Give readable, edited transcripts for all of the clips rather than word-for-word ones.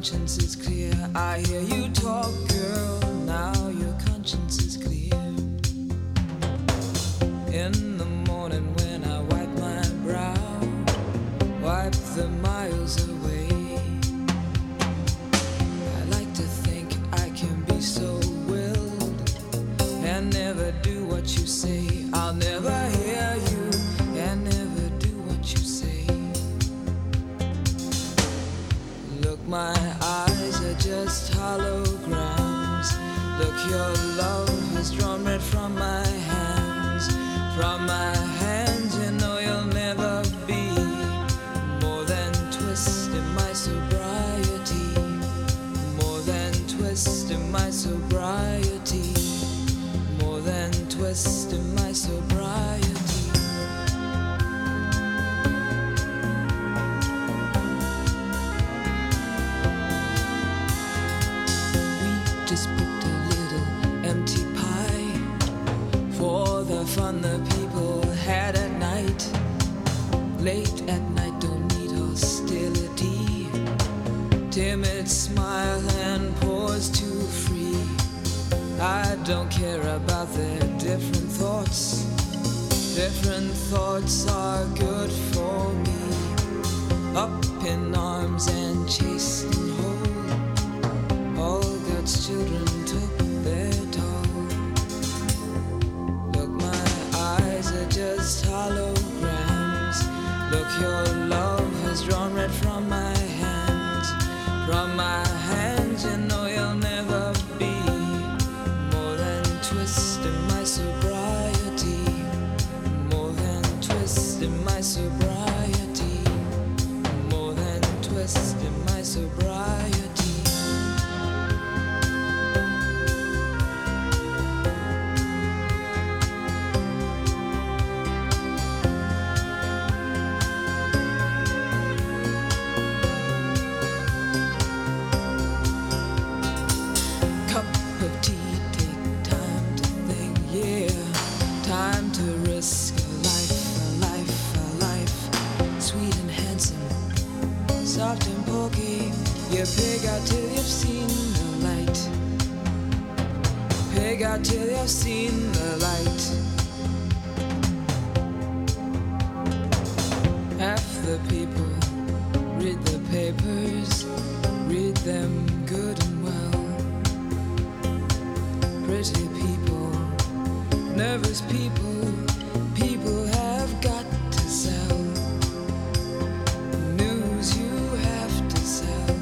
conscience is clear. I hear you talk, girl, now your conscience is clear. In the morning when I wipe my brow, wipe the miles away. I like to think I can be so willed and never do what you say. I'll never hear you and never do what you say. Look, my eyes are just holograms. Look, your love has drawn red from my hands. From my hands, you know you'll never be more than twist in my sobriety. More than twist in my sobriety. More than twist in my sobriety. We just booked a little empty pie for the fun the people had at night. Late at night, don't need hostility. Timid smile and pause too free. I don't care about their different thoughts. Different thoughts are good for me. Up in arms and chased and whole. All God's children took their toll. Look, my eyes are just holograms. Look, your love has drawn red from my hands. From my hands, you know you'll never be more than twist in my sobriety. More than twist in my sobriety. More than twist in my sobriety. Cup of tea, take time to think, yeah. Time to risk a life, a life, a life. Sweet and handsome, soft and pokey. You pig out till you've seen the light. Pig out till you've seen the light. Half the people read the papers, read them good and well. Pretty people, nervous people, people have got to sell. News you have to sell.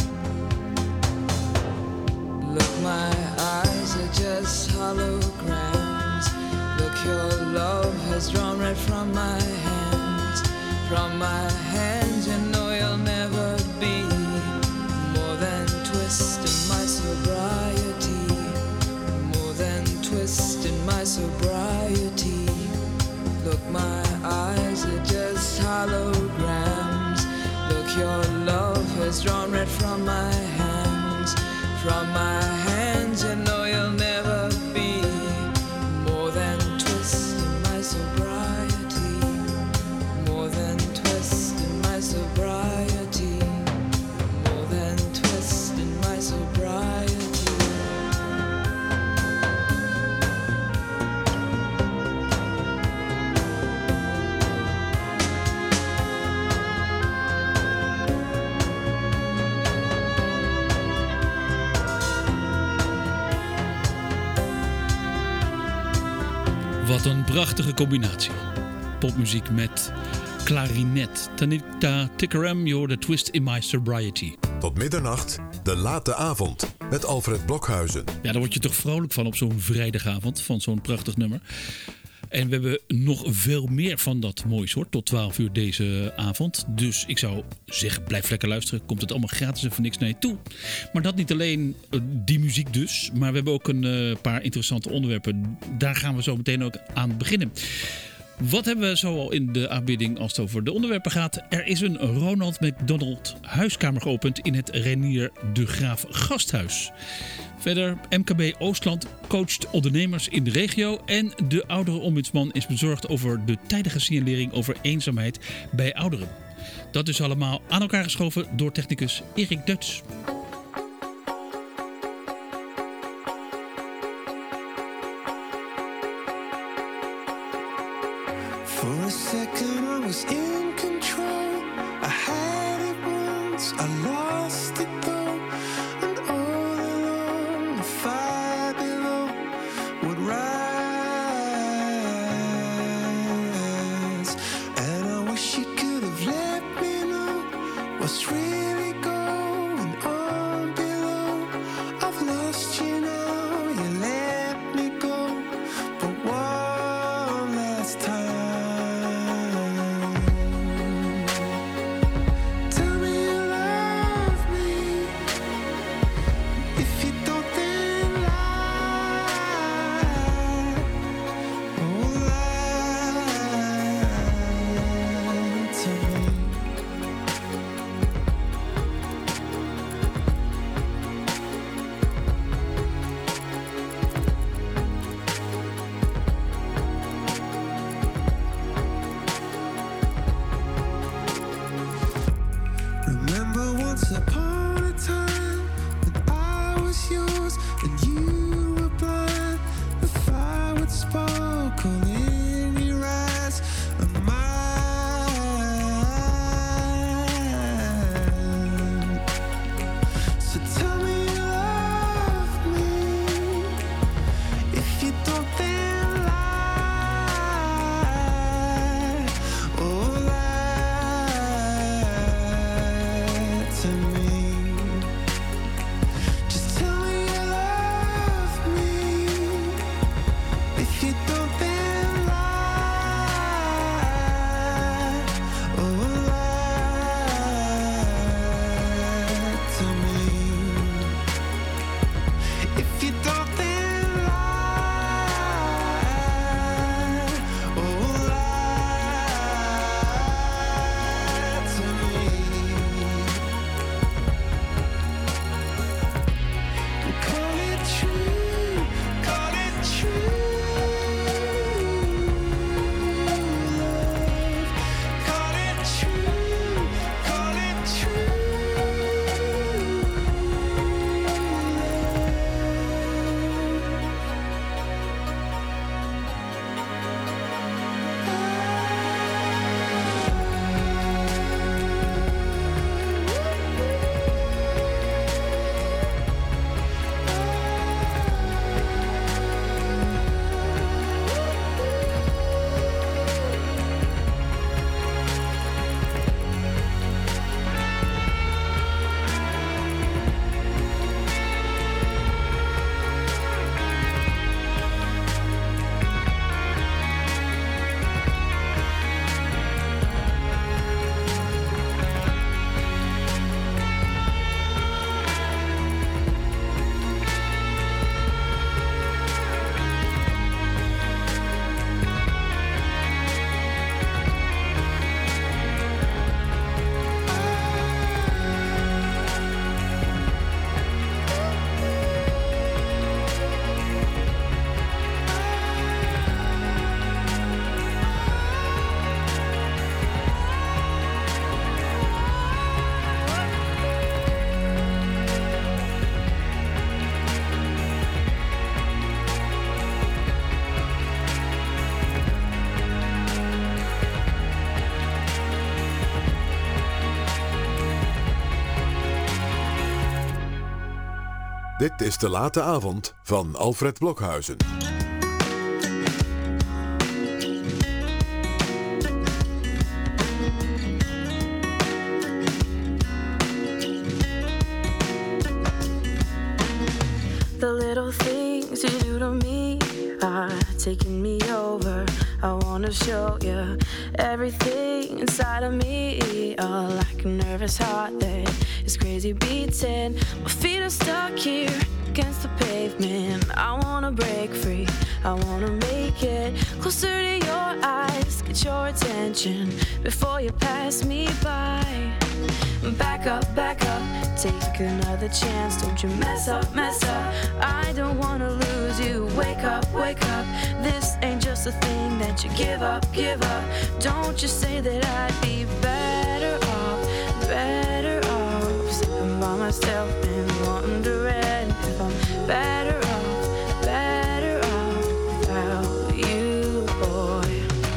Look, my eyes are just holograms. Look, your love has drawn red from my hands. From my hands, you know you'll never be more than twist in my sobriety. More than twist in my sobriety. Look, my eyes are just holograms. Look, your love has drawn red from my hands. From my hands, you know you'll never be more than twist in my sobriety. More than twist in my sobriety. More than twist in my sobriety. Wat een prachtige combinatie. Popmuziek met klarinet. Tanita Tikaram, je hoorde Twist in My Sobriety. Tot middernacht, de late avond met Alfred Blokhuizen. Ja, daar word je toch vrolijk van op zo'n vrijdagavond, van zo'n prachtig nummer. En we hebben nog veel meer van dat moois hoor, tot 12 uur deze avond. Dus ik zou zeggen, blijf lekker luisteren. Komt het allemaal gratis en voor niks naar je toe. Maar dat niet alleen die muziek dus, maar we hebben ook een paar interessante onderwerpen. Daar gaan we zo meteen ook aan beginnen. Wat hebben we zo al in de aanbieding als het over de onderwerpen gaat? Er is een Ronald McDonald huiskamer geopend in het Reinier de Graaf Gasthuis. Verder, MKB Oostland coacht ondernemers in de regio. En de ouderenombudsman is bezorgd over de tijdige signalering over eenzaamheid bij ouderen. Dat is allemaal aan elkaar geschoven door technicus Erik Duits. For a second I was in control. I had it once, I lost it though. And all along the fire below would rise. And I wish you could have let me know what's really going on below. I've lost you now, you let me go. But one last time, tell me you love me. If you don't, then lie. Oh, lie to me. Remember once upon a time when I was yours and you were blind. The fire would sparkle in your eyes of mine. So tell me you love me. If you don't, then lie. Oh, lie to me. Just tell me you love me. If you don't, then lie. Oh, lie to me. If you don't, then lie. Oh, lie to me. Call it true, call it true love. Call it true, call it Dit is De Late Avond van Alfred Blokhuizen. The little things you do to me are taking me over. I wanna show you everything inside of me. Oh, like a nervous heart that is crazy beating. My feet are stuck here against the pavement. I wanna break free, I wanna make it closer to your eyes. Get your attention before you pass me by. Back up, take another chance. Don't you mess up, mess up. I don't wanna lose you. Wake up, wake up. This ain't just a thing that you give up, give up. Don't you say that I'd be better better off sitting by myself and wondering if I'm better off without you, boy.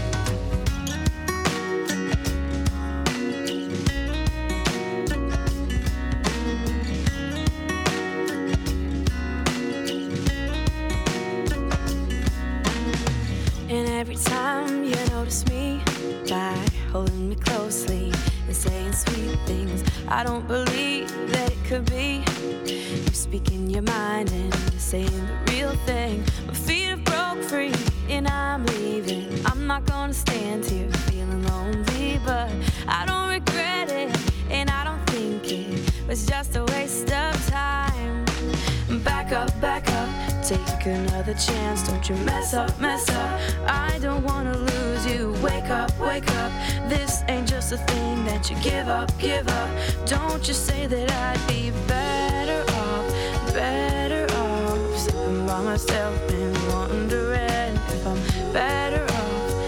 And every time you notice me by holding me closely and saying sweet things, I don't believe that it could be you speaking your mind and saying the real thing. My feet have broke free and I'm leaving. I'm not gonna stand here feeling lonely, but I don't regret it and I don't think it was just a waste of time. Back up, take another chance. Don't you mess up. I don't wanna lose you. Wake up. This ain't just a thing that you give up. Don't you say that I'd be better off sitting by myself and wondering if I'm better off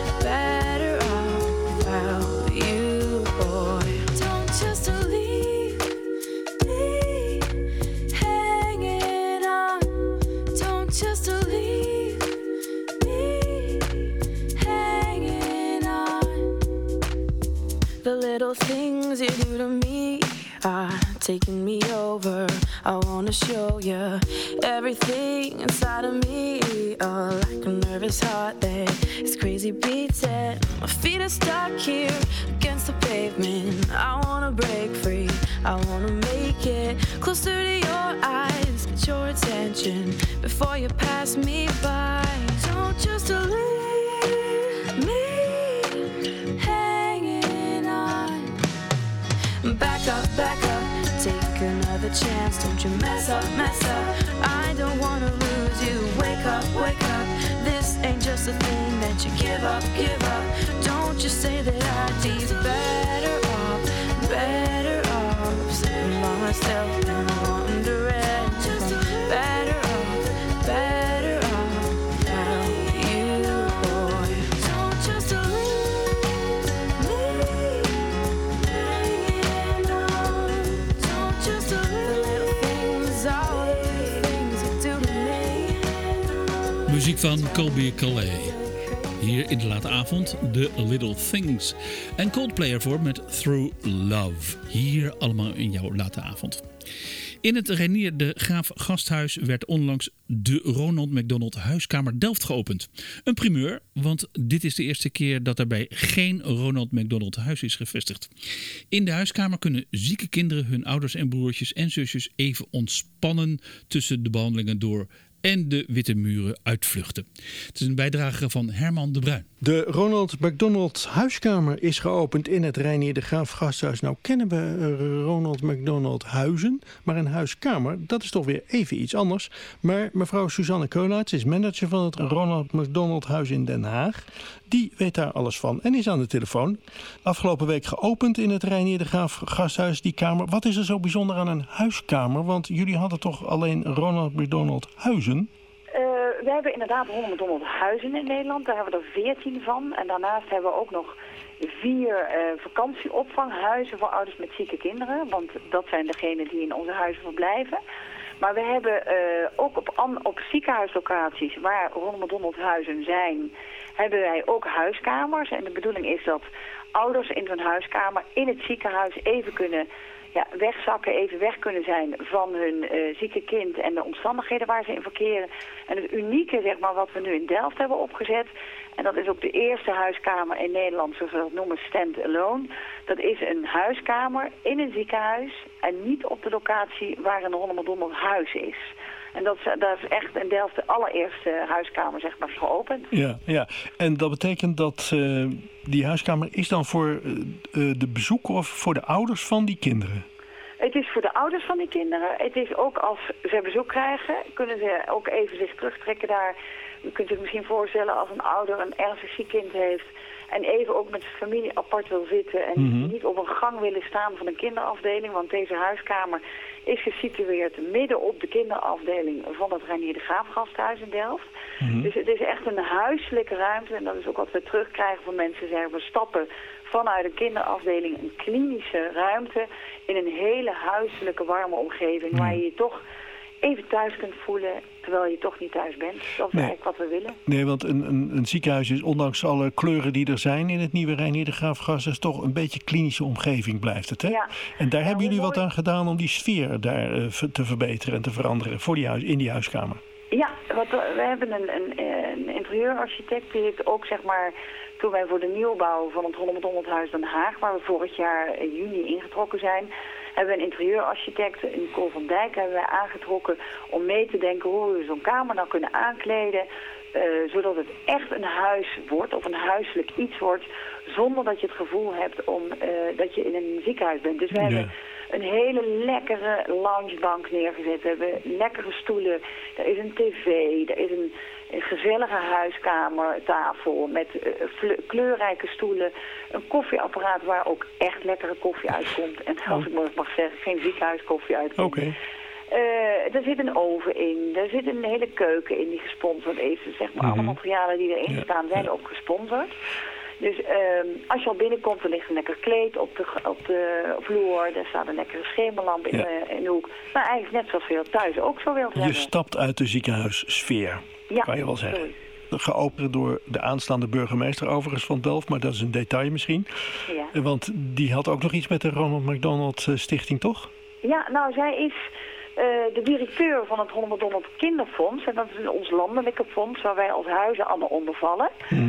without you, boy. Don't just leave me hanging on. Don't just leave me hanging on. The little things you do to me are taking me over. I wanna show you everything inside of me. Oh, like a nervous heart that is crazy beating. My feet are stuck here against the pavement. I wanna break free, I wanna make it closer to your eyes, get your attention before you pass me by. Don't just leave me hanging on. Back up, take another chance. Don't you mess up. I don't wanna lose you. Wake up. This ain't just a thing that you give up. Don't you say that I'd be better off sitting by myself and wondering if I'm better off without you, boy. Don't just leave me hanging on. Don't just leave the little things, all the little things you do to me. Muziek van Colby Calais. Hier in de late avond, The Little Things. En Coldplay ervoor met Through Love. Hier allemaal in jouw late avond. In het Reinier de Graaf Gasthuis werd onlangs de Ronald McDonald Huiskamer Delft geopend. Een primeur, want dit is de eerste keer dat erbij geen Ronald McDonald huis is gevestigd. In de huiskamer kunnen zieke kinderen hun ouders en broertjes en zusjes even ontspannen tussen de behandelingen door en de witte muren uitvluchten. Het is een bijdrage van Herman de Bruin. De Ronald McDonald Huiskamer is geopend in het Reinier de Graaf Gasthuis. Nou kennen we Ronald McDonald huizen, maar een huiskamer, dat is toch weer even iets anders. Maar mevrouw Suzanne Keulaerts is manager van het Ronald McDonald Huis in Den Haag. Die weet daar alles van en is aan de telefoon. Afgelopen week geopend in het Reinier de Graaf Gasthuis, die kamer. Wat is er zo bijzonder aan een huiskamer? Want jullie hadden toch alleen Ronald McDonald huizen? We hebben inderdaad 100 huizen in Nederland. Daar hebben we er 14 van. En daarnaast hebben we ook nog 4 vakantieopvanghuizen voor ouders met zieke kinderen. Want dat zijn degenen die in onze huizen verblijven. Maar we hebben ook op ziekenhuislocaties waar Ronald McDonald huizen zijn, hebben wij ook huiskamers. En de bedoeling is dat ouders in zo'n huiskamer in het ziekenhuis even kunnen wegzakken, even weg kunnen zijn van hun zieke kind en de omstandigheden waar ze in verkeren. En het unieke, zeg maar, wat we nu in Delft hebben opgezet, en dat is ook de eerste huiskamer in Nederland, zoals we dat noemen, stand-alone. Dat is een huiskamer in een ziekenhuis en niet op de locatie waar een Ronald McDonald huis is. En dat is echt in Delft de allereerste huiskamer, zeg maar, geopend. Ja. En dat betekent dat die huiskamer is dan voor de bezoeker of voor de ouders van die kinderen? Het is voor de ouders van die kinderen. Het is ook als ze bezoek krijgen, kunnen ze ook even zich terugtrekken daar. Je kunt zich misschien voorstellen als een ouder een ernstig ziek kind heeft en even ook met zijn familie apart wil zitten en niet op een gang willen staan van een kinderafdeling. Want deze huiskamer is gesitueerd midden op de kinderafdeling van het Reinier de Graaf Gasthuis in Delft. Dus het is echt een huiselijke ruimte en dat is ook wat we terugkrijgen van mensen. Zeggen we stappen vanuit een kinderafdeling een klinische ruimte in een hele huiselijke, warme omgeving waar je je toch even thuis kunt voelen, terwijl je toch niet thuis bent. Dat is eigenlijk wat we willen. Nee, want een ziekenhuis is, ondanks alle kleuren die er zijn in het nieuwe Reinier de Graaf Gasthuis, toch een beetje klinische omgeving blijft het, hè? Ja. En daar hebben jullie wat aan gedaan om die sfeer daar te verbeteren en te veranderen voor in die huiskamer. Ja, we hebben een interieurarchitect die heeft ook, zeg maar, toen wij voor de nieuwbouw van het Ronald Den Haag, waar we vorig jaar in juni ingetrokken zijn, hebben we een interieurarchitect, Nicole van Dijk, hebben wij aangetrokken om mee te denken hoe we zo'n kamer nou kunnen aankleden, zodat het echt een huis wordt of een huiselijk iets wordt, zonder dat je het gevoel hebt dat je in een ziekenhuis bent. Dus we hebben een hele lekkere loungebank neergezet. We hebben lekkere stoelen. Er is een tv. Er is een gezellige huiskamertafel met kleurrijke stoelen. Een koffieapparaat waar ook echt lekkere koffie uitkomt. En als ik mag zeggen, geen ziekenhuiskoffie uitkomt. Okay. Er zit een oven in. Er zit een hele keuken in die gesponsord is. Dus zeg maar alle materialen die erin staan zijn ook gesponsord. Dus als je al binnenkomt, er ligt een lekker kleed op de vloer. Er staat een lekkere schemerlamp in de hoek. Maar eigenlijk net zoals je dat thuis ook zo wilt hebben. Je stapt uit de ziekenhuissfeer, kan je wel zeggen. Sorry. Geopend door de aanstaande burgemeester overigens van Delft. Maar dat is een detail misschien. Ja. Want die had ook nog iets met de Ronald McDonald Stichting, toch? Ja, nou zij is de directeur van het Ronald McDonald Kinderfonds. En dat is ons landelijke fonds waar wij als huizen allemaal onder vallen.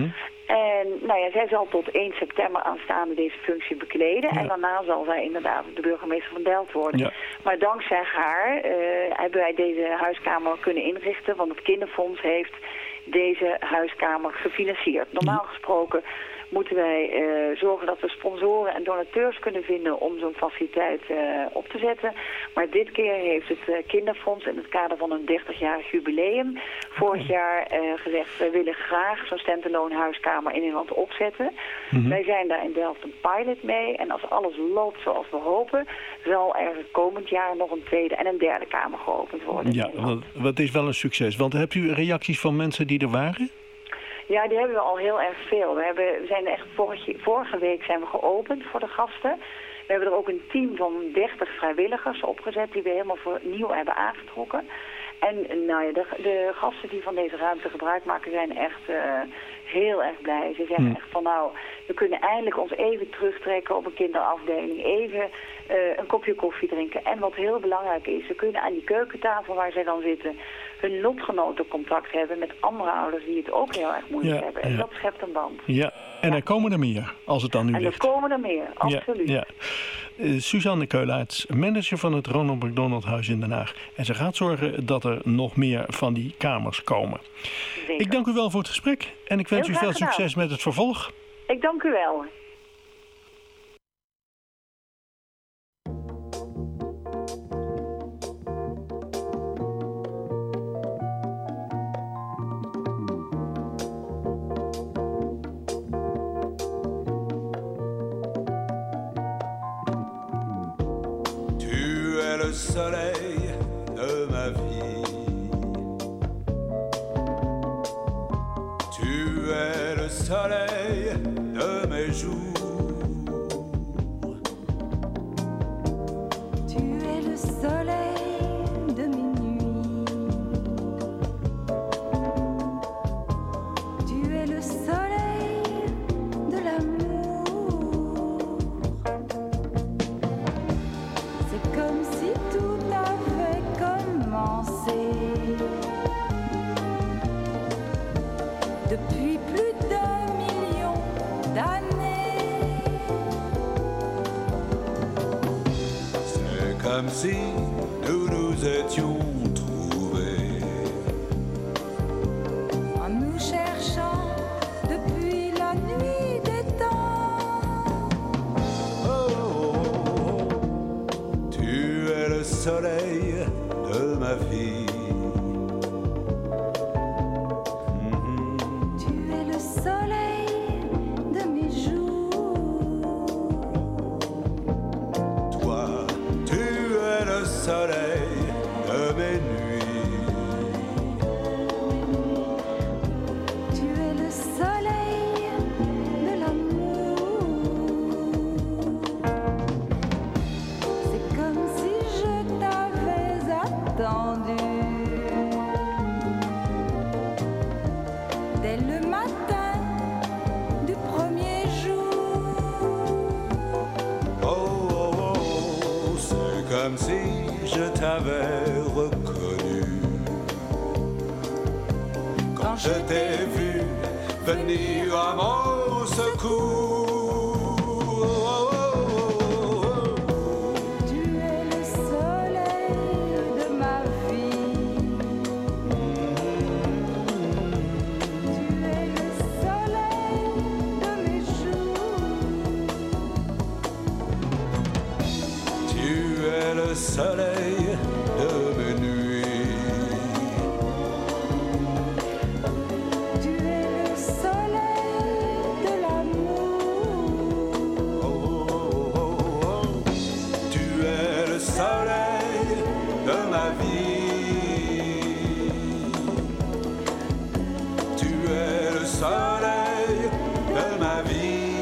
En nou ja, zij zal tot 1 september aanstaande deze functie bekleden. Ja. En daarna zal zij inderdaad de burgemeester van Delft worden. Ja. Maar dankzij haar hebben wij deze huiskamer kunnen inrichten. Want het kinderfonds heeft deze huiskamer gefinancierd. Normaal gesproken moeten wij zorgen dat we sponsoren en donateurs kunnen vinden om zo'n faciliteit op te zetten. Maar dit keer heeft het kinderfonds in het kader van een 30-jarig jubileum vorig jaar gezegd, wij willen graag zo'n stand-alone huiskamer in Nederland opzetten. Wij zijn daar in Delft een pilot mee en als alles loopt zoals we hopen, zal er komend jaar nog een tweede en een derde kamer geopend worden. Ja, wat is wel een succes. Want hebt u reacties van mensen die er waren? Ja, die hebben we al heel erg veel. We zijn echt vorige week zijn we geopend voor de gasten. We hebben er ook een team van 30 vrijwilligers opgezet die we helemaal nieuw hebben aangetrokken. En nou ja, de gasten die van deze ruimte gebruik maken zijn echt heel erg blij. Ze zeggen echt van nou, we kunnen eindelijk ons even terugtrekken op een kinderafdeling. Even een kopje koffie drinken. En wat heel belangrijk is, ze kunnen aan die keukentafel waar zij dan zitten hun lotgenotencontact hebben met andere ouders die het ook heel erg moeilijk hebben. En dat schept een band. Ja, en er komen er meer als het dan nu ligt. En er komen er meer, absoluut. Ja. Suzanne Keulaerts, manager van het Ronald McDonald Huis in Den Haag. En ze gaat zorgen dat er nog meer van die kamers komen. Zeker. Ik dank u wel voor het gesprek en ik wens u veel succes met het vervolg. Ik dank u wel. Le soleil de ma vie, tu es le soleil de mes jours, tu es le soleil de mes nuits, tu es le soleil de l'amour, c'est comme si tout avait commencé depuis plus d'1 million d'années. C'est comme si nous nous étions trouvés en nous cherchant depuis la nuit des temps. Oh, oh, oh. Tu es le soleil de ma vie. Tu es le soleil de mes jours. Toi, tu es le soleil de mes nuits. Tu es le soleil de l'amour. je t'avais reconnu. Quand je t'ai vu venir à mon secours. Soleil de mes nuits. Tu es le soleil de l'amour. Oh, oh, oh, oh. Tu es le soleil de ma vie. Tu es le soleil de ma vie.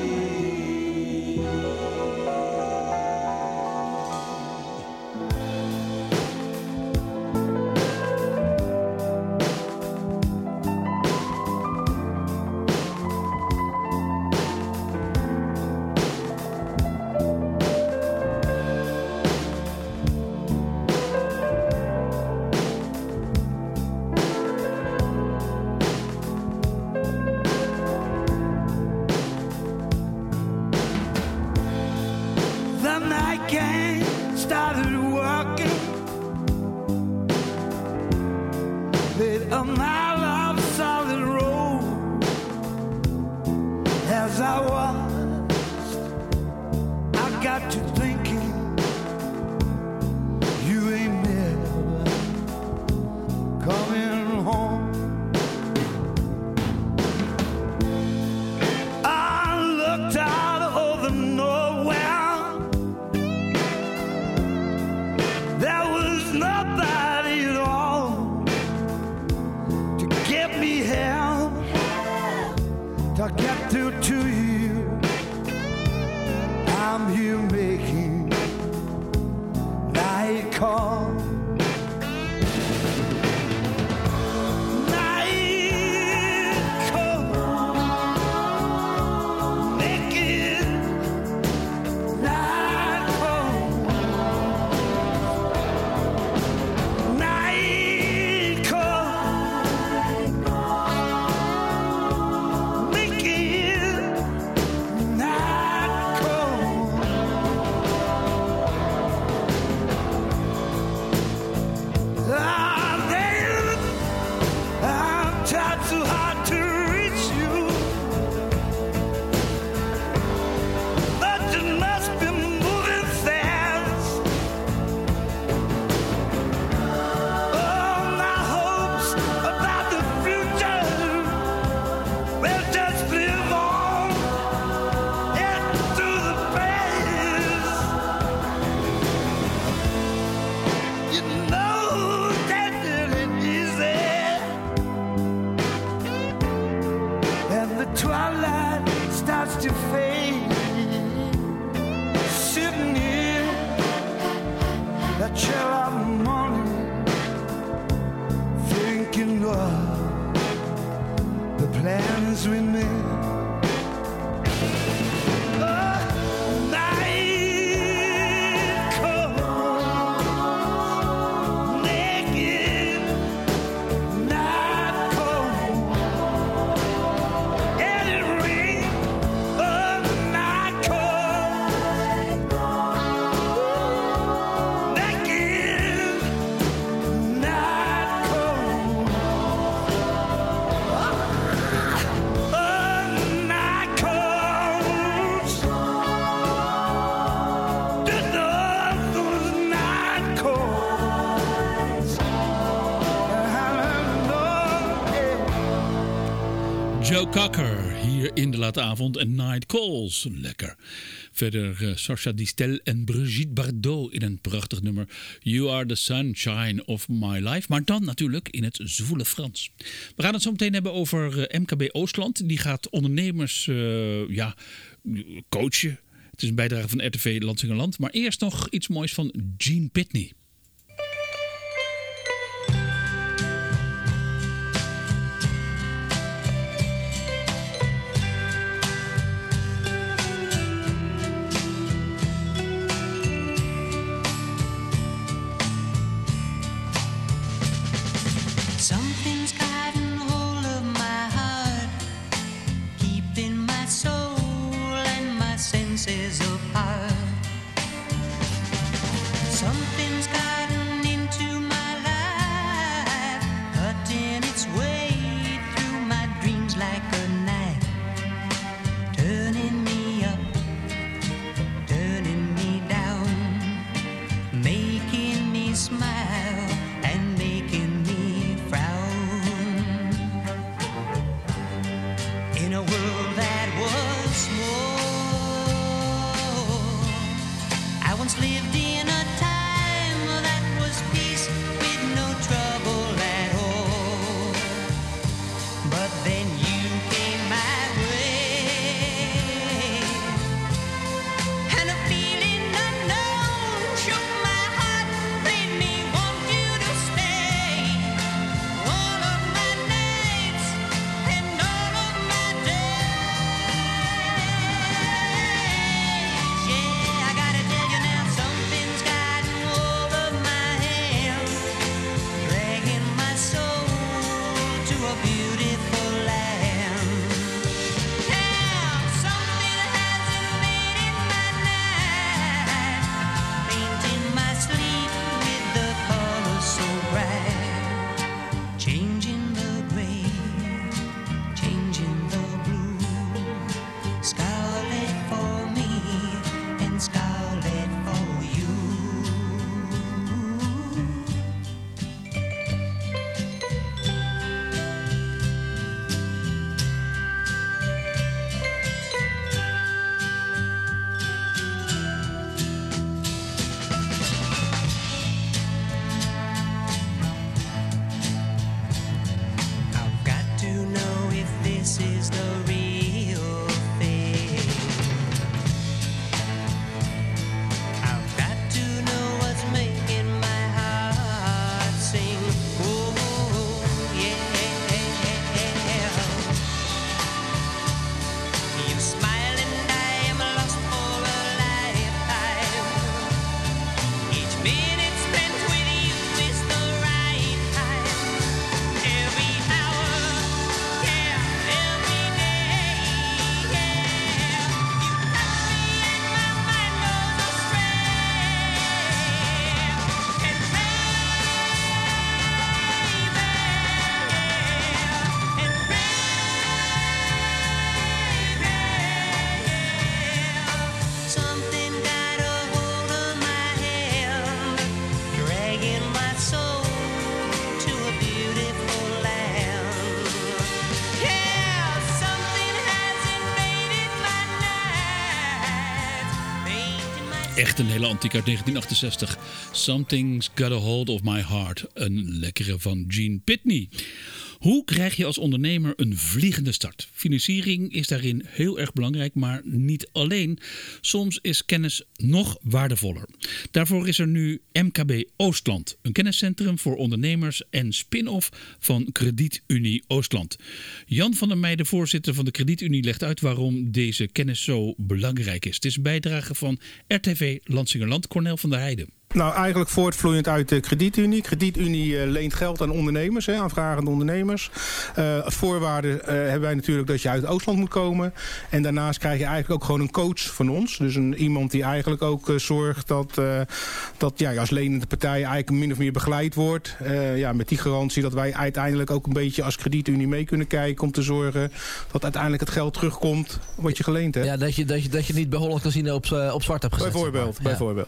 Joe Cocker hier in de late avond en Night Calls. Lekker. Verder Sacha Distel en Brigitte Bardot in een prachtig nummer. You are the sunshine of my life. Maar dan natuurlijk in het zwoele Frans. We gaan het zo meteen hebben over MKB Oostland. Die gaat ondernemers coachen. Het is een bijdrage van RTV Landsingerland. Maar eerst nog iets moois van Gene Pitney. Something's gotten hold of my heart, keeping my soul and my senses apart. Something's gotten into my life, cutting its way through my dreams like a knife, turning me up, turning me down, making me smile and making me frown. In a world that was small, I once lived in a time that was peace with no trouble at all. But then you came my way, and a feeling unknown shook my heart, made me want you to stay. All of my nights and all of my days. Yeah, I gotta tell you now, something's gotten hold of my hand, dragging my soul to a beautiful land. Now something has invaded my night, painting my sleep with the colors so bright, changing the gray, changing the blue, scarlet for me and scarlet for you. I've got to know if this is the real thing. I've got to know what's making my heart sing. Oh, yeah. You smile and I am lost for a lifetime. Each minute spent with you is the right time. Every hour, yeah, every day, yeah. You touch me and my mind goes astray. And something got a hold of my hand, dragging my soul to a beautiful land. Yeah, something has invaded my night, painting my Echt een hele antiek uit 1968. Something's Got a Hold of My Heart. Een lekkere van Gene Pitney. Hoe krijg je als ondernemer een vliegende start? Financiering is daarin heel erg belangrijk, maar niet alleen. Soms is kennis nog waardevoller. Daarvoor is er nu MKB Oostland, een kenniscentrum voor ondernemers en spin-off van KreditUnie Oostland. Jan van der Meijden, voorzitter van de KreditUnie, legt uit waarom deze kennis zo belangrijk is. Het is een bijdrage van RTV Lansingerland, Cornel van der Heijden. Nou, eigenlijk voortvloeiend uit de KreditUnie. KreditUnie leent geld aan ondernemers, aan vragende ondernemers. Als voorwaarde hebben wij natuurlijk dat je uit Oostland moet komen. En daarnaast krijg je eigenlijk ook gewoon een coach van ons. Dus iemand die eigenlijk ook zorgt dat je als lenende partij eigenlijk min of meer begeleid wordt. Met die garantie dat wij uiteindelijk ook een beetje als KreditUnie mee kunnen kijken om te zorgen dat uiteindelijk het geld terugkomt wat je geleend hebt. Ja, dat je niet bij Holland Casino op zwart hebt gezet. Bijvoorbeeld.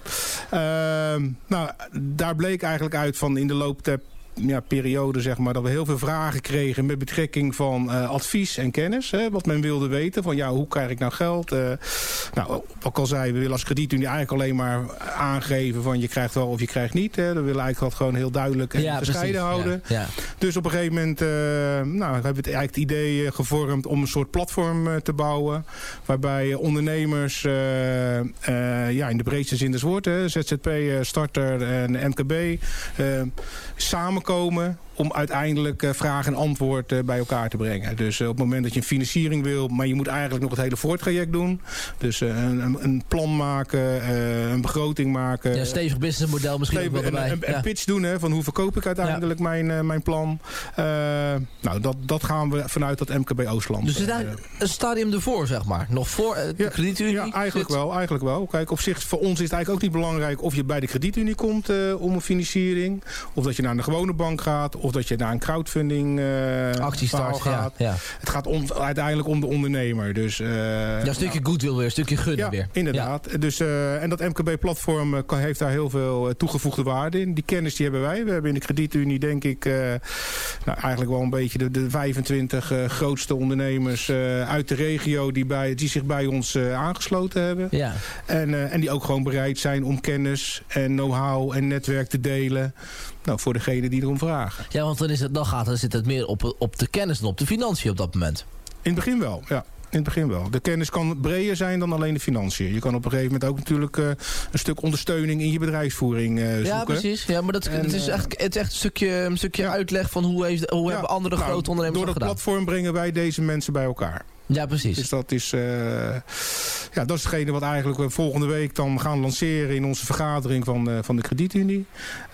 Daar bleek eigenlijk uit van in de loop der periode, zeg maar, dat we heel veel vragen kregen met betrekking van advies en kennis. Wat men wilde weten van hoe krijg ik nou geld? Wat ik al zei, we willen als KreditUnie eigenlijk alleen maar aangeven van je krijgt wel of je krijgt niet. We willen eigenlijk dat gewoon heel duidelijk en bescheiden houden. Ja. Dus op een gegeven moment hebben we eigenlijk het idee gevormd om een soort platform te bouwen. Waarbij ondernemers in de breedste zin des woords, ZZP, starter en MKB, samen samenkomen om uiteindelijk vraag en antwoord bij elkaar te brengen. Dus op het moment dat je een financiering wil, maar je moet eigenlijk nog het hele voortraject doen. Dus een plan maken, een begroting maken. Ja, een stevig businessmodel misschien ook wel erbij. Een pitch doen, hè, van hoe verkoop ik uiteindelijk mijn plan. Dat gaan we vanuit dat MKB Oostland. Dus is daar een stadium ervoor, zeg maar? Nog voor de kredietunie? Ja, eigenlijk wel. Kijk, op zich, voor ons is het eigenlijk ook niet belangrijk of je bij de kredietunie komt om een financiering. Of dat je naar een gewone bank gaat. Of dat je naar een crowdfunding actiestart gaat. Ja. Het gaat uiteindelijk om de ondernemer. Dus, een stukje goodwill weer, een stukje gunning weer. Inderdaad. Ja. Dus, en dat MKB-platform heeft daar heel veel toegevoegde waarde in. Die kennis die hebben wij. We hebben in de kredietunie denk ik eigenlijk wel een beetje de 25 grootste ondernemers uit de regio die zich bij ons aangesloten hebben. Ja. En die ook gewoon bereid zijn om kennis en know-how en netwerk te delen. Nou, voor degene die erom vragen. Ja, want dan zit het meer op de kennis dan op de financiën op dat moment. In het begin wel, ja. In het begin wel. De kennis kan breder zijn dan alleen de financiën. Je kan op een gegeven moment ook natuurlijk een stuk ondersteuning in je bedrijfsvoering zoeken. Ja, precies. Ja, maar het is echt een stukje uitleg van hoe hebben andere grote ondernemers door dat gedaan. Platform brengen wij deze mensen bij elkaar. Ja, precies. Dus dat is hetgene wat eigenlijk we volgende week dan gaan lanceren in onze vergadering van de kredietunie.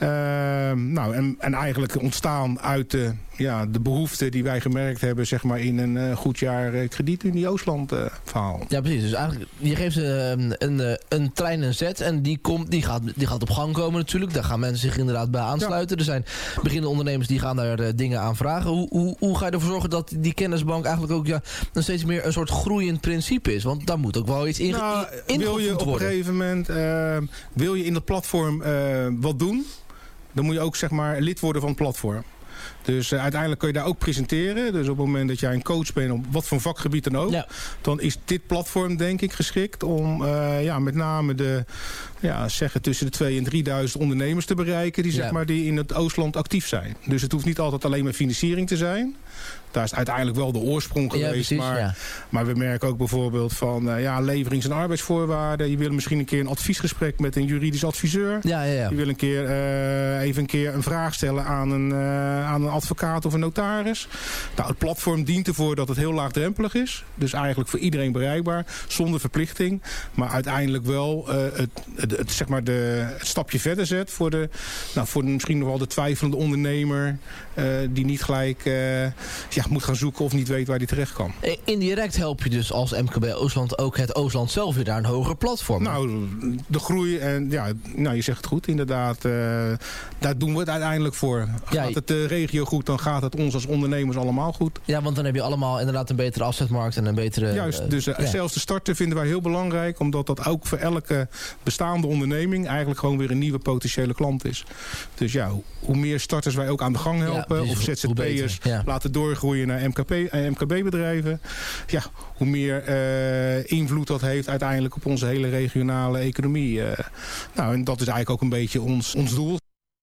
En eigenlijk ontstaan uit de behoeften die wij gemerkt hebben, zeg maar, in een goed jaar kredietunie Oostland verhaal. Ja, precies. Dus eigenlijk, je geeft ze een trein en zet en die gaat op gang komen natuurlijk. Daar gaan mensen zich inderdaad bij aansluiten. Ja. Er zijn beginnende ondernemers die gaan daar dingen aan vragen. Hoe ga je ervoor zorgen dat die kennisbank eigenlijk ook dan steeds meer een soort groeiend principe is? Want daar moet ook wel iets in wil je op een gegeven moment wil je in dat platform wat doen, dan moet je ook, zeg maar, lid worden van het platform. Dus uiteindelijk kun je daar ook presenteren. Dus op het moment dat jij een coach bent op wat voor vakgebied dan ook, dan is dit platform denk ik geschikt om met name zeggen tussen de 2.000 en 3.000 ondernemers te bereiken die, zeg maar, die in het Oostland actief zijn. Dus het hoeft niet altijd alleen maar financiering te zijn. Daar is uiteindelijk wel de oorsprong geweest. Ja, precies, maar we merken ook bijvoorbeeld van leverings- en arbeidsvoorwaarden. Je wil misschien een keer een adviesgesprek met een juridisch adviseur. Ja. Je wil een keer een vraag stellen aan een advocaat of een notaris. Nou, het platform dient ervoor dat het heel laagdrempelig is. Dus eigenlijk voor iedereen bereikbaar. Zonder verplichting. Maar uiteindelijk wel het stapje verder zet voor misschien nog wel de twijfelende ondernemer. Die niet gelijk moet gaan zoeken of niet weet waar die terecht kan. Indirect help je dus als MKB Oostland ook het Oostland zelf weer naar een hoger platform. Nou, de groei en je zegt het goed inderdaad. Daar doen we het uiteindelijk voor. Gaat het de regio goed, dan gaat het ons als ondernemers allemaal goed. Ja, want dan heb je allemaal inderdaad een betere afzetmarkt en een betere... Juist, dus zelfs de starten vinden wij heel belangrijk, omdat dat ook voor elke bestaande onderneming eigenlijk gewoon weer een nieuwe potentiële klant is. Dus hoe meer starters wij ook aan de gang helpen, of ZZP'ers laten doorgroeien naar MKB-bedrijven, hoe meer invloed dat heeft uiteindelijk op onze hele regionale economie. En dat is eigenlijk ook een beetje ons doel.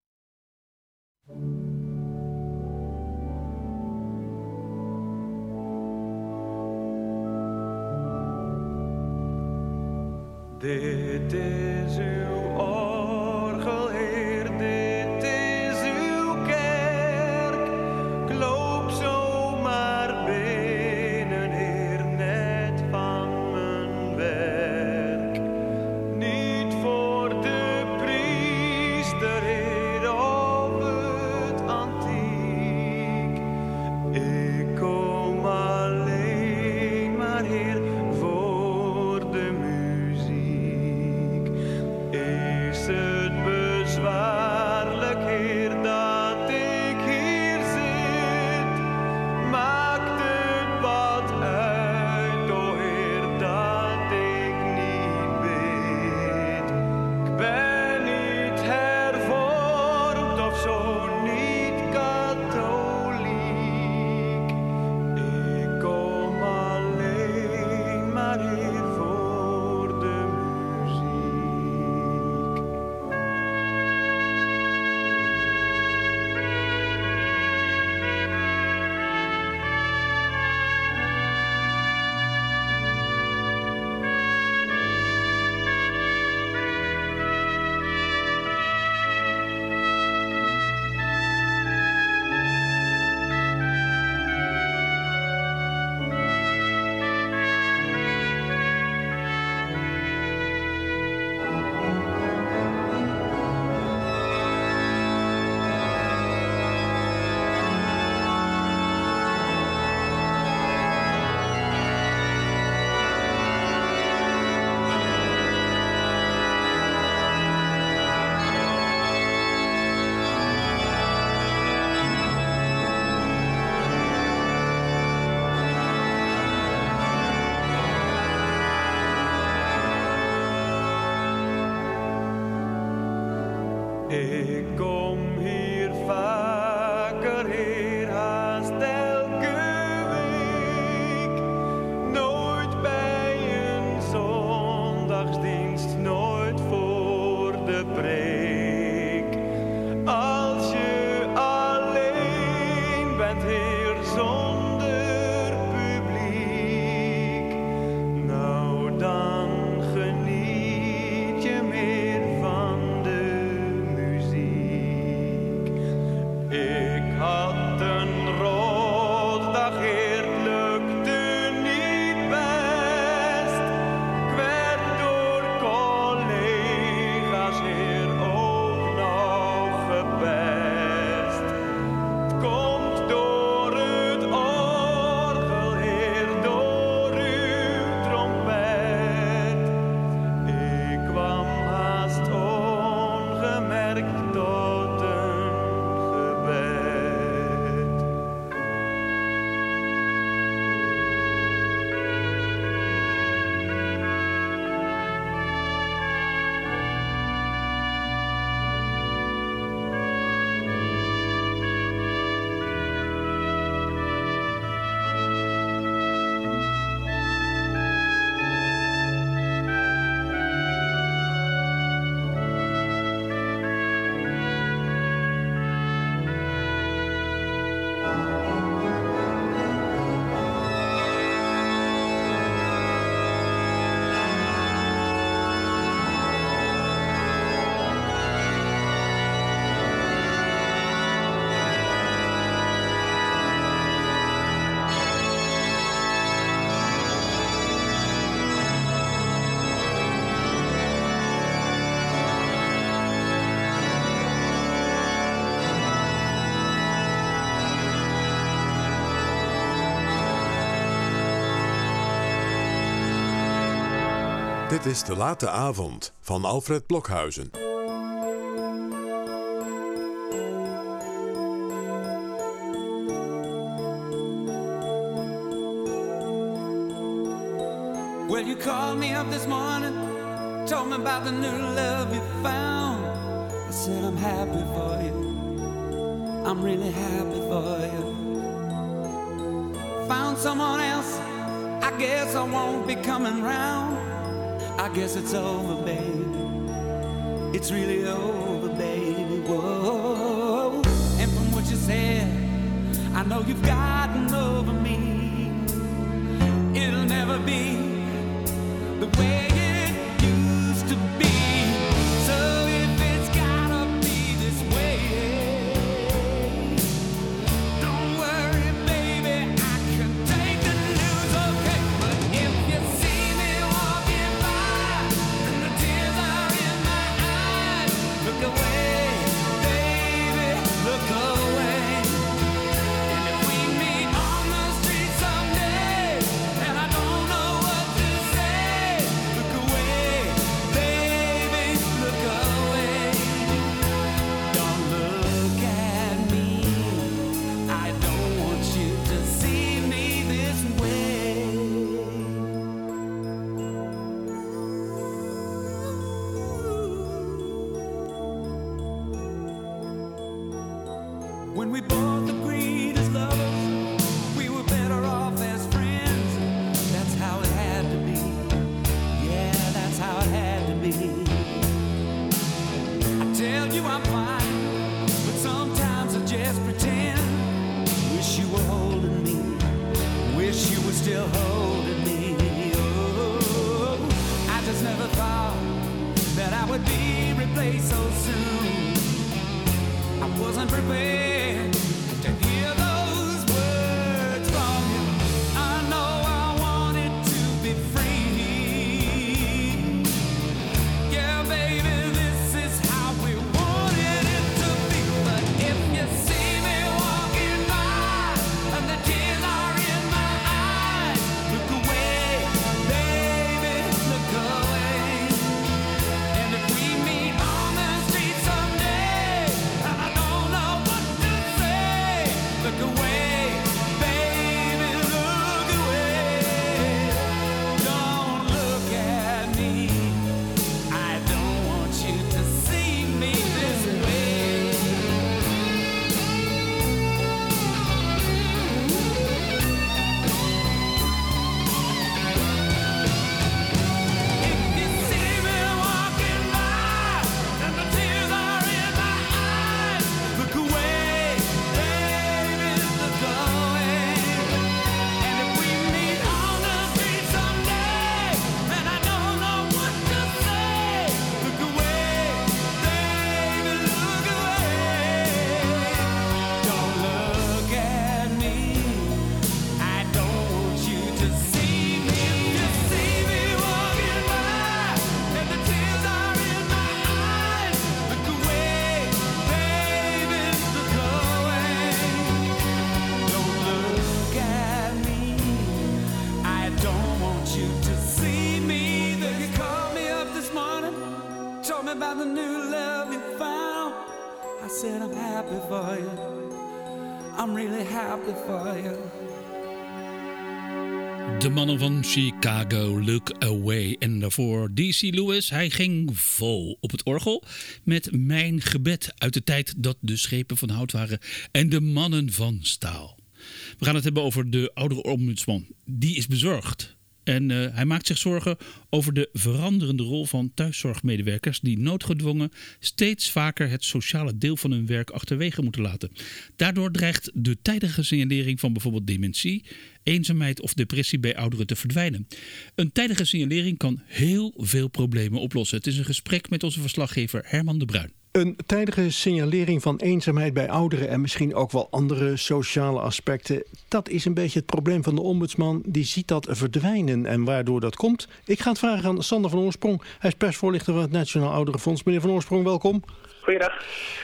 Dit is uw orgel, Heer, dit is uw kerk. Ik loop zomaar binnen, Heer, net van mijn werk. Niet voor de priester, Heer, of het antiek. Ik kom alleen maar, Heer, voor de muziek. Ik kom hier vaker hier haast elke week. Nooit bij een zondagsdienst, nooit voor de preek. Als je alleen bent, Heer, zonder publiek, nou dan geniet je meer van de muziek. Ik had een rotdag, Heer, het lukte niet best. Ik werd door collega's, Heer, ook nog gepest. Het komt door het orgel, Heer, door uw trompet. Ik kwam haast ongemerkt tot een gebed. Dit is De Late Avond van Alfred Blokhuizen. Well, you called me up this morning, told me about the new love you found. I said I'm happy for you, I'm really happy for you. Found someone else, I guess I won't be coming round. I guess it's over, baby, it's really over, baby, whoa. And from what you said, I know you've gotten over me. It'll never be the way it used to be. So if it's gotta be this way, don't worry, baby, I can take the news, okay? But if you see me walking by and the tears are in my eyes, look away, baby, look away. And if we meet on the street someday and I don't know what to say, look away, baby, look away. Don't look at me, I don't want you to see me this way. When we both agreed as lovers, we were better off as friends. That's how it had to be. Yeah, that's how it had to be. I tell you I'm fine, but sometimes I just pretend. Wish you were holding me, wish you were still holding me. Oh, I just never thought that I would be replaced so soon. I wasn't prepared to hear those words from you. I know I wanted to be free. Yeah, baby, this is how we wanted it to be. But if you see me walking by and the tears are in my eyes, look away, baby, look away. And if we meet on the street someday and I don't know what to about the new love you found. I said I'm happy for you. I'm really happy for you. De mannen van Chicago, Look Away. En daarvoor D.C. Lewis, hij ging vol op het orgel met Mijn gebed uit de tijd dat de schepen van hout waren en de mannen van staal. We gaan het hebben over de oudere ombudsman. Die is bezorgd. En hij maakt zich zorgen over de veranderende rol van thuiszorgmedewerkers die noodgedwongen steeds vaker het sociale deel van hun werk achterwege moeten laten. Daardoor dreigt de tijdige signalering van bijvoorbeeld dementie, eenzaamheid of depressie bij ouderen te verdwijnen. Een tijdige signalering kan heel veel problemen oplossen. Het is een gesprek met onze verslaggever Herman de Bruin. Een tijdige signalering van eenzaamheid bij ouderen en misschien ook wel andere sociale aspecten. Dat is een beetje het probleem van de ombudsman. Die ziet dat verdwijnen en waardoor dat komt. Ik ga het vragen aan Sander van Oorsprong. Hij is persvoorlichter van het Nationaal Ouderenfonds. Meneer van Oorsprong, welkom. Goeiedag.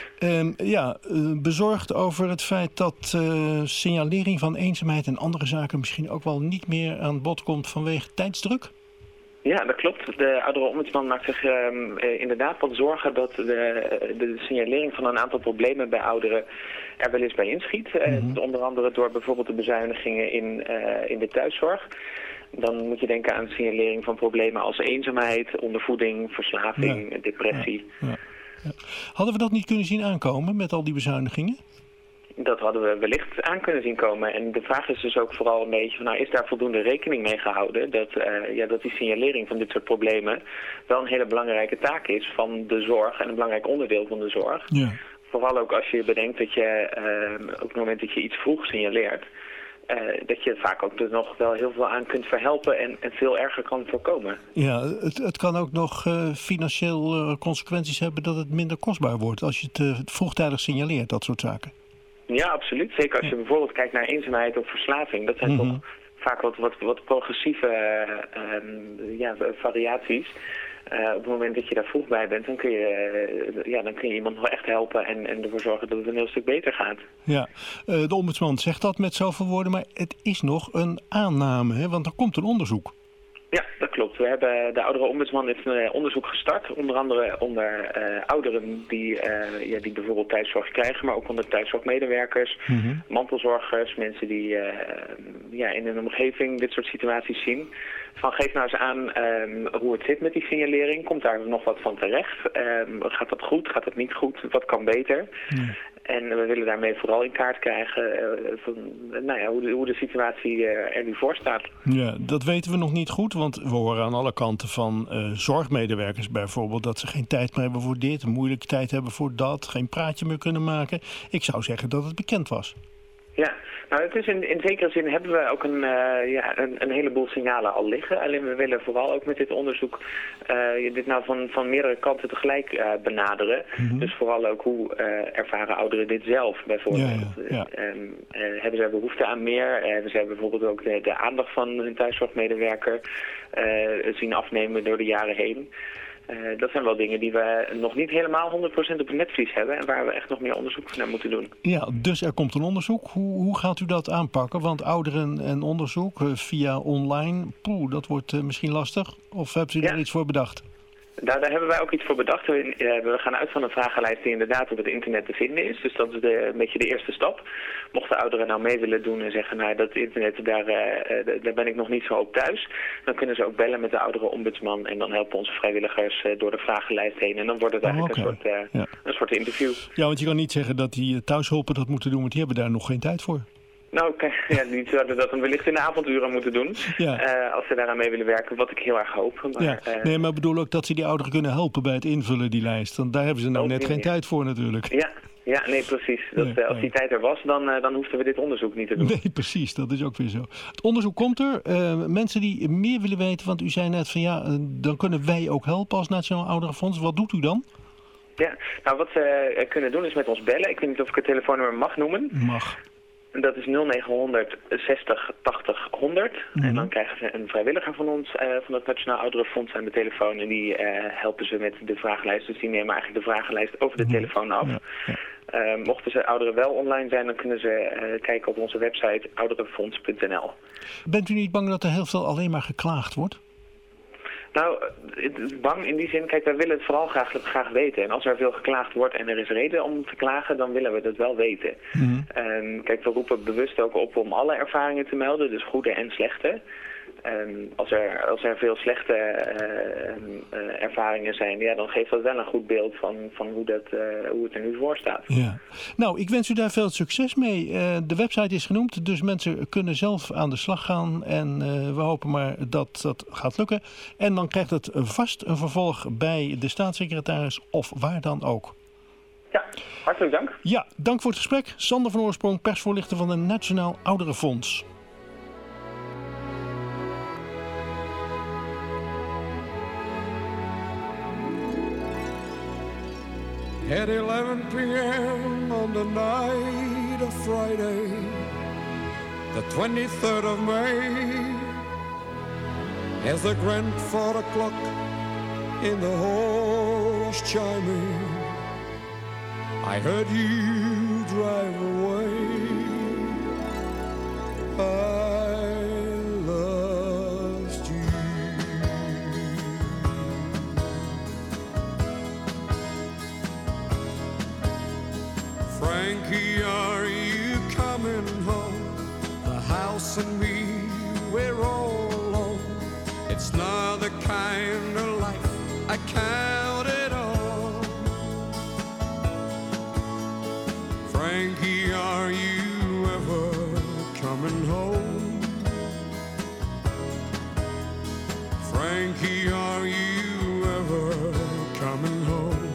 Bezorgd over het feit dat signalering van eenzaamheid en andere zaken misschien ook wel niet meer aan bod komt vanwege tijdsdruk? Ja, dat klopt. De oudere ombudsman maakt zich inderdaad wat zorgen dat de signalering van een aantal problemen bij ouderen er wel eens bij inschiet. Onder andere door bijvoorbeeld de bezuinigingen in de thuiszorg. Dan moet je denken aan de signalering van problemen als eenzaamheid, ondervoeding, verslaving, depressie. Ja. Hadden we dat niet kunnen zien aankomen met al die bezuinigingen? Dat hadden we wellicht aan kunnen zien komen. En de vraag is dus ook vooral een beetje van, is daar voldoende rekening mee gehouden dat die signalering van dit soort problemen wel een hele belangrijke taak is van de zorg en een belangrijk onderdeel van de zorg. Ja. Vooral ook als je bedenkt dat je op het moment dat je iets vroeg signaleert, dat je vaak ook er nog wel heel veel aan kunt verhelpen en veel erger kan voorkomen. Ja, het kan ook nog financieel consequenties hebben dat het minder kostbaar wordt als je het vroegtijdig signaleert, dat soort zaken. Ja, absoluut. Zeker als je bijvoorbeeld kijkt naar eenzaamheid of verslaving. Dat zijn toch vaak wat progressieve variaties. Op het moment dat je daar vroeg bij bent, dan kun je iemand nog echt helpen en ervoor zorgen dat het een heel stuk beter gaat. Ja, de ombudsman zegt dat met zoveel woorden, maar het is nog een aanname, hè? Want er komt een onderzoek. Ja, dat klopt. We hebben de oudere ombudsman heeft een onderzoek gestart. Onder andere onder ouderen die bijvoorbeeld thuiszorg krijgen, maar ook onder thuiszorgmedewerkers, mantelzorgers, mensen die in hun omgeving dit soort situaties zien. Van geef nou eens aan hoe het zit met die signalering. Komt daar nog wat van terecht? Gaat dat goed? Gaat dat niet goed? Wat kan beter? En we willen daarmee vooral in kaart krijgen hoe de situatie er nu voor staat. Ja, dat weten we nog niet goed, want we horen aan alle kanten van zorgmedewerkers bijvoorbeeld dat ze geen tijd meer hebben voor dit, een moeilijke tijd hebben voor dat, geen praatje meer kunnen maken. Ik zou zeggen dat het bekend was. Ja, nou het is in zekere zin hebben we ook een heleboel signalen al liggen. Alleen we willen vooral ook met dit onderzoek dit nou van meerdere kanten tegelijk benaderen. Dus vooral ook hoe ervaren ouderen dit zelf bijvoorbeeld. Hebben zij behoefte aan meer? Hebben zij bijvoorbeeld ook de aandacht van hun thuiszorgmedewerker zien afnemen door de jaren heen? Dat zijn wel dingen die we nog niet helemaal 100% op het netvlies hebben en waar we echt nog meer onderzoek naar moeten doen. Ja, dus er komt een onderzoek. Hoe gaat u dat aanpakken? Want ouderen en onderzoek via online, dat wordt misschien lastig. Of hebt u daar iets voor bedacht? Daar hebben wij ook iets voor bedacht. We gaan uit van een vragenlijst die inderdaad op het internet te vinden is. Dus dat is een beetje de eerste stap. Mochten ouderen nou mee willen doen en zeggen, dat internet, daar ben ik nog niet zo op thuis. Dan kunnen ze ook bellen met de oudere ombudsman. En dan helpen onze vrijwilligers door de vragenlijst heen. En dan wordt het eigenlijk een soort interview. Ja, want je kan niet zeggen dat die thuishulpen dat moeten doen, want die hebben daar nog geen tijd voor. Nou, die zouden dat dan wellicht in de avonduren moeten doen. Als ze daaraan mee willen werken, wat ik heel erg hoop. Maar, maar ik bedoel ook dat ze die ouderen kunnen helpen bij het invullen, die lijst. Want daar hebben ze nou net geen tijd voor natuurlijk. Ja, nee, precies. Als die tijd er was, dan hoefden we dit onderzoek niet te doen. Nee, precies. Dat is ook weer zo. Het onderzoek komt er. Mensen die meer willen weten, want u zei net van dan kunnen wij ook helpen als Nationaal Ouderenfonds. Wat doet u dan? Ja, nou wat ze kunnen doen is met ons bellen. Ik weet niet of ik het telefoonnummer mag noemen. Mag. Dat is 0900 60 80 100. En dan krijgen ze een vrijwilliger van ons, van het Nationaal Ouderenfonds aan de telefoon. En die helpen ze met de vragenlijst. Dus die nemen eigenlijk de vragenlijst over de telefoon af. Mochten ze ouderen wel online zijn, dan kunnen ze kijken op onze website ouderenfonds.nl. Bent u niet bang dat er heel veel alleen maar geklaagd wordt? Nou, het is bang in die zin, kijk, wij willen het vooral graag weten. En als er veel geklaagd wordt en er is reden om te klagen, dan willen we dat wel weten. Kijk, we roepen bewust ook op om alle ervaringen te melden, dus goede en slechte. Als er veel slechte ervaringen zijn, ja, dan geeft dat wel een goed beeld van hoe het er nu voor staat. Ja. Nou, ik wens u daar veel succes mee. De website is genoemd, dus mensen kunnen zelf aan de slag gaan. En we hopen maar dat dat gaat lukken. En dan krijgt het vast een vervolg bij de staatssecretaris of waar dan ook. Ja, hartelijk dank. Ja, dank voor het gesprek. Sander van Oorsprong, persvoorlichter van het Nationaal Ouderenfonds. At 11 p.m. on the night of Friday, the 23rd of May, as the grandfather clock in the hall was chiming, I heard you drive away. I lost you. Frankie, are you coming home? The house and me, we're all alone. It's not the kind of life I counted on. Frankie, are you ever coming home? Frankie, are you ever coming home?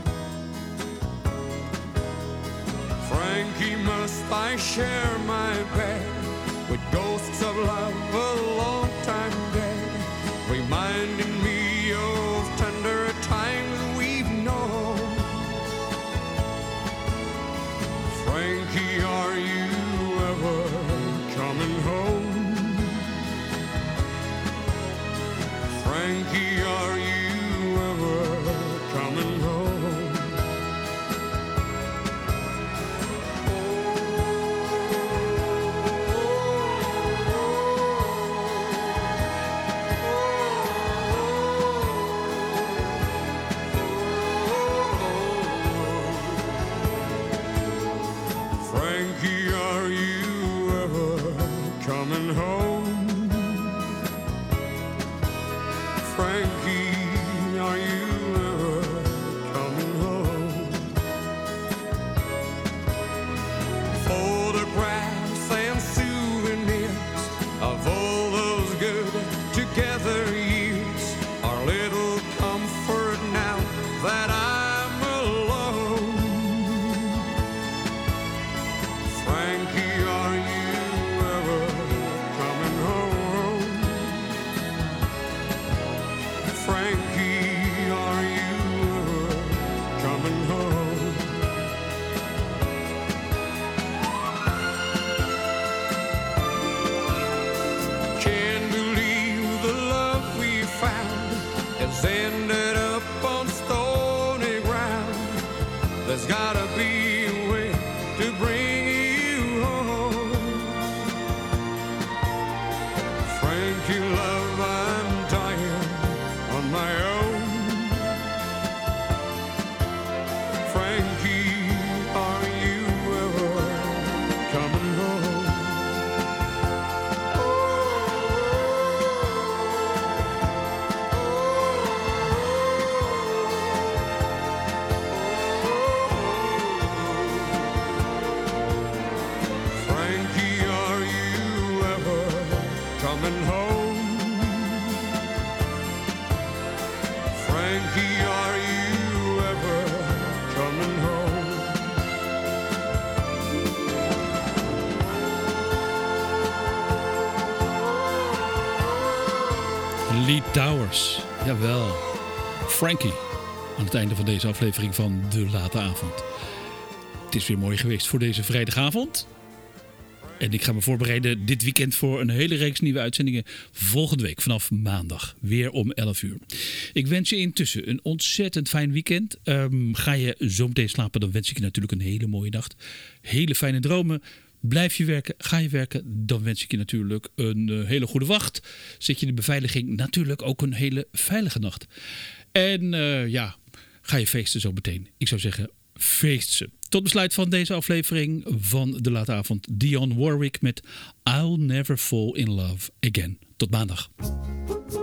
Frankie, must I share my bed with ghosts of love a long time dead, reminding me of tender times we've known? Frankie, are you ever coming home? Frankie, are you ever coming home? Frankie, are you ever coming home? Frankie, are you ever coming home? Photographs and souvenirs of all those good together years are little comfort now that I'm alone. Frankie, are you ever coming home? Frankie, are you ever coming home? Can't believe the love we found has ended up on stony ground. There's gotta be a way to bring you home. Frankie, love, I'm dying on my own. Frankie, are you ever coming home? Frankie, are you ever coming home? Frankie, are you ever coming home? Lee Towers, jawel. Frankie, aan het einde van deze aflevering van De Late Avond. Het is weer mooi geweest voor deze vrijdagavond. En ik ga me voorbereiden dit weekend voor een hele reeks nieuwe uitzendingen. Volgende week vanaf maandag, weer om 11 uur. Ik wens je intussen een ontzettend fijn weekend. Ga je zo meteen slapen, dan wens ik je natuurlijk een hele mooie nacht. Hele fijne dromen. Blijf je werken, ga je werken, dan wens ik je natuurlijk een hele goede wacht. Zit je in de beveiliging, natuurlijk ook een hele veilige nacht. En ga je feesten zo meteen. Ik zou zeggen, feest ze. Tot besluit van deze aflevering van De Late Avond, Dionne Warwick met I'll Never Fall in Love Again. Tot maandag.